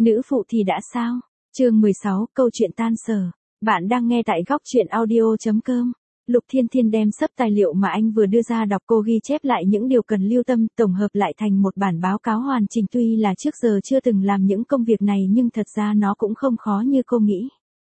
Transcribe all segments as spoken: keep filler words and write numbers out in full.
Nữ phụ thì đã sao? Chương mười sáu, câu chuyện tan sở. Bạn đang nghe tại góc truyện audio chấm com. Lục Thiên Thiên đem sấp tài liệu mà anh vừa đưa ra đọc, cô ghi chép lại những điều cần lưu tâm, tổng hợp lại thành một bản báo cáo hoàn chỉnh. Tuy là trước giờ chưa từng làm những công việc này nhưng thật ra nó cũng không khó như cô nghĩ.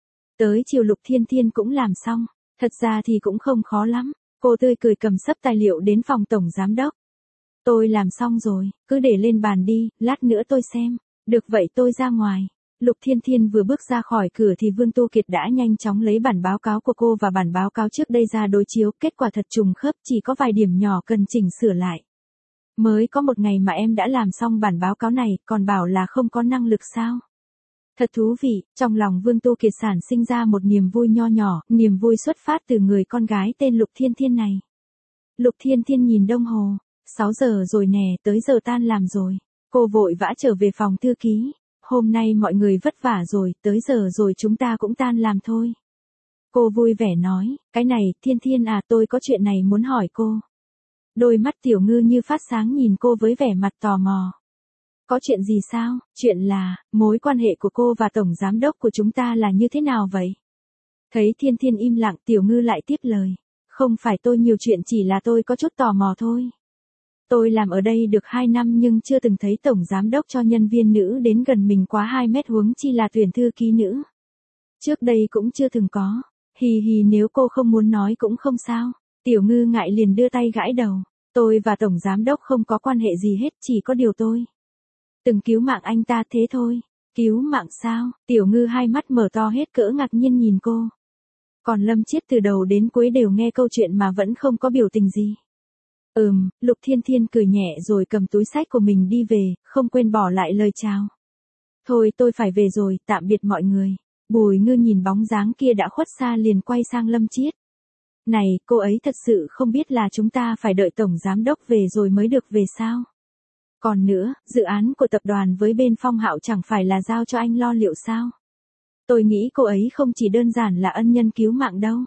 Tới chiều Lục Thiên Thiên cũng làm xong, thật ra thì cũng không khó lắm. Cô tươi cười cầm sấp tài liệu đến phòng tổng giám đốc. Tôi làm xong rồi, cứ để lên bàn đi, lát nữa tôi xem. Được vậy tôi ra ngoài. Lục Thiên Thiên vừa bước ra khỏi cửa thì Vương Tô Kiệt đã nhanh chóng lấy bản báo cáo của cô và bản báo cáo trước đây ra đối chiếu, kết quả thật trùng khớp, chỉ có vài điểm nhỏ cần chỉnh sửa lại. Mới có một ngày mà em đã làm xong bản báo cáo này, còn bảo là không có năng lực sao? Thật thú vị, trong lòng Vương Tô Kiệt sản sinh ra một niềm vui nho nhỏ, niềm vui xuất phát từ người con gái tên Lục Thiên Thiên này. Lục Thiên Thiên nhìn đồng hồ, sáu giờ rồi nè, tới giờ tan làm rồi. Cô vội vã trở về phòng thư ký. Hôm nay mọi người vất vả rồi, tới giờ rồi chúng ta cũng tan làm thôi. Cô vui vẻ nói, cái này, Thiên Thiên à, tôi có chuyện này muốn hỏi cô. Đôi mắt Tiểu Ngư như phát sáng nhìn cô với vẻ mặt tò mò. Có chuyện gì sao? Chuyện là, mối quan hệ của cô và tổng giám đốc của chúng ta là như thế nào vậy? Thấy Thiên Thiên im lặng, Tiểu Ngư lại tiếp lời. Không phải tôi nhiều chuyện, chỉ là tôi có chút tò mò thôi. Tôi làm ở đây được hai năm nhưng chưa từng thấy tổng giám đốc cho nhân viên nữ đến gần mình quá hai mét, huống chi là tuyển thư ký nữ. Trước đây cũng chưa từng có. Hì hì, nếu cô không muốn nói cũng không sao. Tiểu Ngư ngại liền đưa tay gãi đầu. Tôi và tổng giám đốc không có quan hệ gì hết, chỉ có điều tôi từng cứu mạng anh ta thế thôi. Cứu mạng sao? Tiểu Ngư hai mắt mở to hết cỡ ngạc nhiên nhìn cô. Còn Lâm Chiết từ đầu đến cuối đều nghe câu chuyện mà vẫn không có biểu tình gì. Ừm, Lục Thiên Thiên cười nhẹ rồi cầm túi xách của mình đi về, không quên bỏ lại lời chào. Thôi tôi phải về rồi, tạm biệt mọi người. Bùi Ngư nhìn bóng dáng kia đã khuất xa liền quay sang Lâm Chiết. Này, cô ấy thật sự không biết là chúng ta phải đợi tổng giám đốc về rồi mới được về sao? Còn nữa, dự án của tập đoàn với bên Phong Hạo chẳng phải là giao cho anh lo liệu sao? Tôi nghĩ cô ấy không chỉ đơn giản là ân nhân cứu mạng đâu.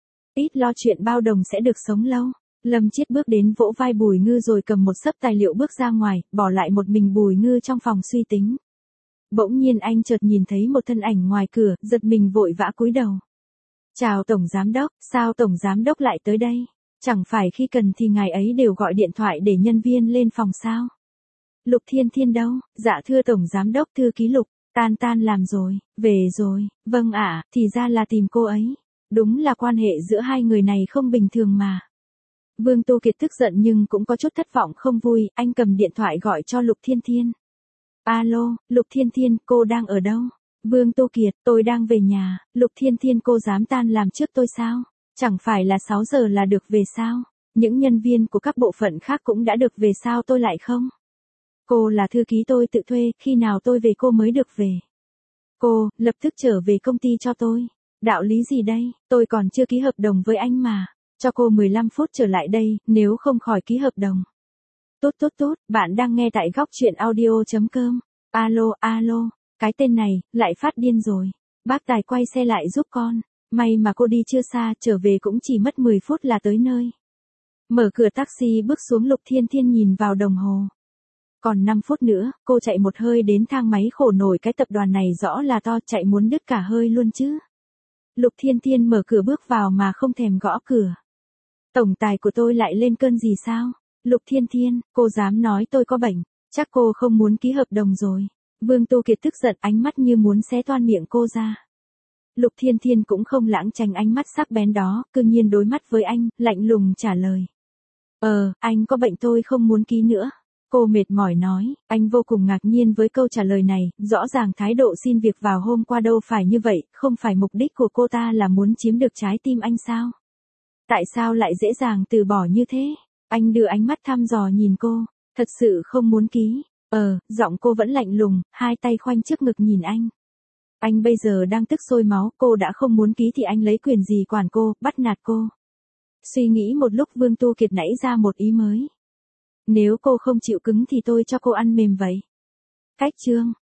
Ít lo chuyện bao đồng sẽ được sống lâu. Lâm Chiết bước đến vỗ vai Bùi Ngư rồi cầm một xấp tài liệu bước ra ngoài, bỏ lại một mình Bùi Ngư trong phòng suy tính. Bỗng nhiên anh chợt nhìn thấy một thân ảnh ngoài cửa, giật mình vội vã cúi đầu. Chào tổng giám đốc, sao tổng giám đốc lại tới đây? Chẳng phải khi cần thì ngài ấy đều gọi điện thoại để nhân viên lên phòng sao? Lục Thiên Thiên đâu? Dạ thưa tổng giám đốc, thư ký Lục, tan tan làm rồi, về rồi, vâng ạ, thì ra là tìm cô ấy. Đúng là quan hệ giữa hai người này không bình thường mà. Vương Tô Kiệt tức giận nhưng cũng có chút thất vọng không vui, anh cầm điện thoại gọi cho Lục Thiên Thiên. Alo, Lục Thiên Thiên, cô đang ở đâu? Vương Tô Kiệt, tôi đang về nhà. Lục Thiên Thiên, cô dám tan làm trước tôi sao? Chẳng phải là sáu giờ là được về sao? Những nhân viên của các bộ phận khác cũng đã được về sao tôi lại không? Cô là thư ký tôi tự thuê, khi nào tôi về cô mới được về? Cô, lập tức trở về công ty cho tôi. Đạo lý gì đây, tôi còn chưa ký hợp đồng với anh mà. Cho cô mười lăm phút trở lại đây, nếu không khỏi ký hợp đồng. Tốt tốt tốt, bạn đang nghe tại góc truyện audio chấm com. Alo, alo, cái tên này, lại phát điên rồi. Bác Tài quay xe lại giúp con. May mà cô đi chưa xa, trở về cũng chỉ mất mười phút là tới nơi. Mở cửa taxi bước xuống, Lục Thiên Thiên nhìn vào đồng hồ. Còn năm phút nữa, cô chạy một hơi đến thang máy, khổ nổi cái tập đoàn này rõ là to, chạy muốn đứt cả hơi luôn chứ. Lục Thiên Thiên mở cửa bước vào mà không thèm gõ cửa. Tổng tài của tôi lại lên cơn gì sao? Lục Thiên Thiên, cô dám nói tôi có bệnh, chắc cô không muốn ký hợp đồng rồi. Vương Tô Kiệt tức giận, ánh mắt như muốn xé toan miệng cô ra. Lục Thiên Thiên cũng không lãng tránh ánh mắt sắc bén đó, cương nhiên đối mắt với anh, lạnh lùng trả lời. Ờ, anh có bệnh, tôi không muốn ký nữa. Cô mệt mỏi nói, anh vô cùng ngạc nhiên với câu trả lời này, rõ ràng thái độ xin việc vào hôm qua đâu phải như vậy, không phải mục đích của cô ta là muốn chiếm được trái tim anh sao? Tại sao lại dễ dàng từ bỏ như thế? Anh đưa ánh mắt thăm dò nhìn cô, thật sự không muốn ký. Ờ, giọng cô vẫn lạnh lùng, hai tay khoanh trước ngực nhìn anh. Anh bây giờ đang tức sôi máu, cô đã không muốn ký thì anh lấy quyền gì quản cô, bắt nạt cô. Suy nghĩ một lúc, Vương Tô Kiệt nảy ra một ý mới. Nếu cô không chịu cứng thì tôi cho cô ăn mềm vậy. Cách chương.